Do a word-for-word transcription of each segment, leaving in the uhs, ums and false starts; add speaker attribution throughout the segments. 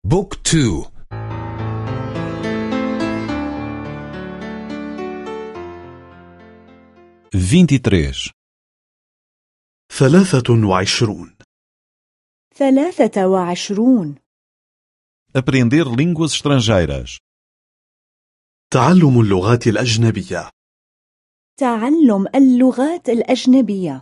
Speaker 1: بوك تو.
Speaker 2: vinte e três.
Speaker 3: ثلاثة وعشرون.
Speaker 4: ثلاثة وعشرون.
Speaker 2: Aprender línguas estrangeiras.
Speaker 3: تعلم اللغات الأجنبية.
Speaker 4: تعلم اللغات الأجنبية.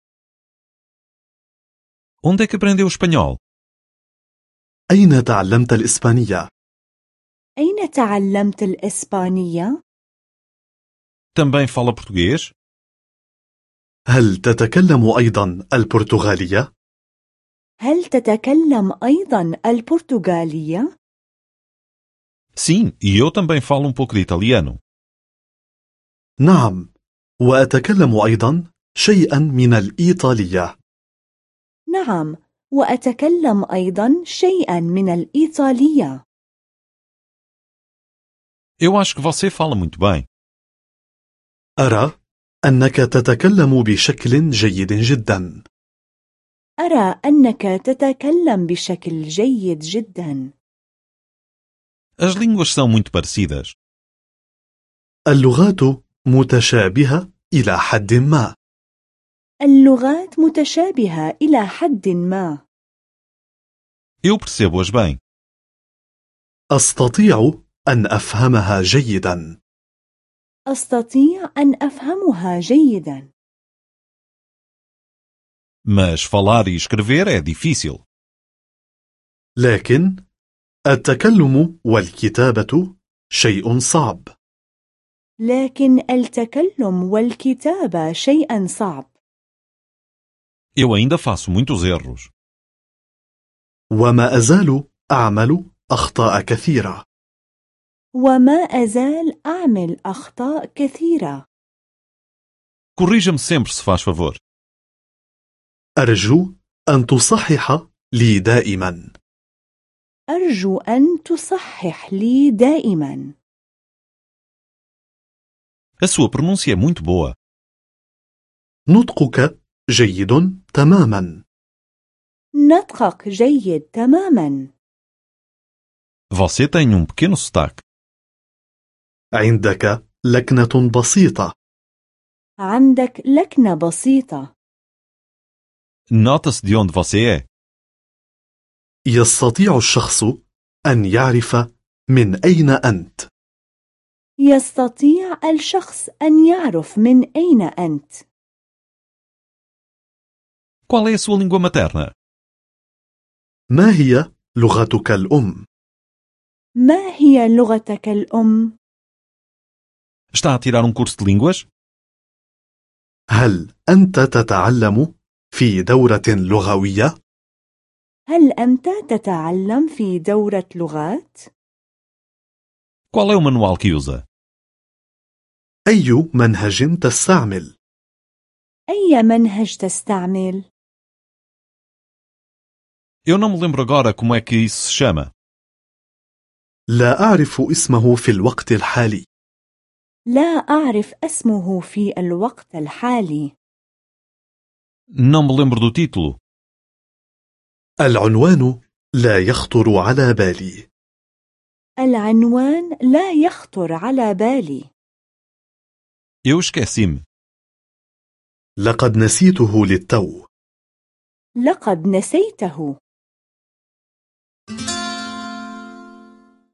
Speaker 2: Onde é que aprendeu espanhol?
Speaker 3: أين تعلمت الإسبانية؟
Speaker 4: أين تعلمت الإسبانية؟
Speaker 2: Também fala português?
Speaker 3: هل تتكلم أيضا البرتغالية؟
Speaker 4: هل تتكلم أيضا البرتغالية؟
Speaker 2: Sim, e eu também falo um pouco de italiano.
Speaker 3: نعم، وأتكلم أيضا شيئا من الإيطالية.
Speaker 4: نعم، وأتكلم أيضا شيئا من الإيطالية.
Speaker 2: Eu acho que você fala muito bem.
Speaker 3: أرى أنك تتكلم بشكل جيد جدا.
Speaker 4: أرى أنك تتكلم بشكل جيد جدا.
Speaker 2: As línguas são muito parecidas.
Speaker 3: اللغات متشابهة إلى حد ما.
Speaker 4: اللغات متشابهة إلى حد ما.
Speaker 2: Eu percebo-as bem.
Speaker 3: أستطيع أن أفهمها جيدا.
Speaker 4: أستطيع أن أفهمها جيدا.
Speaker 2: Mas falar e escrever é difícil.
Speaker 3: لكن التكلم والكتابة شيء صعب.
Speaker 4: لكن التكلم والكتابة شيء صعب.
Speaker 2: Eu ainda faço muitos erros.
Speaker 3: وما أزال أعمل أخطاء كثيرة.
Speaker 4: وما أزال أعمل أخطاء كثيرة.
Speaker 2: Corrija-me sempre se faz favor.
Speaker 3: أرجو أن تصحح لي دائما.
Speaker 4: أرجو أن تصحح لي دائما.
Speaker 2: A sua pronúncia é muito boa.
Speaker 3: نطقك جيد تماما.
Speaker 4: نطقك جيد تماما.
Speaker 2: Você tem um pequeno sotaque.
Speaker 3: عندك لكنة بسيطة.
Speaker 4: عندك لكنة بسيطة.
Speaker 2: Nota-se de onde você é.
Speaker 3: يستطيع الشخص أن يعرف من أين أنت.
Speaker 4: يستطيع الشخص أن يعرف من أين أنت.
Speaker 2: Qual é a sua língua materna?
Speaker 3: ما هي لغتك الأم؟
Speaker 4: ما هي لغتك الأم؟
Speaker 2: Está a tirar um curso de línguas?
Speaker 3: هل أنت تتعلم في دورة لغوية؟
Speaker 4: هل أنت تتعلم في دورة لغات؟
Speaker 2: Qual é o manual que usa?
Speaker 3: أي منهج تستعمل؟
Speaker 4: أي منهج تستعمل؟
Speaker 2: Eu não me lembro agora como é que isso se chama.
Speaker 3: لا أعرف اسمه في الوقت الحالي.
Speaker 4: لا أعرف اسمه في الوقت الحالي.
Speaker 2: Não me lembro do título.
Speaker 3: العنوان لا يخطر على بالي.
Speaker 4: العنوان لا يخطر على بالي.
Speaker 2: Eu esqueci-me.
Speaker 3: لقد نسيته للتو.
Speaker 4: لقد نسيته.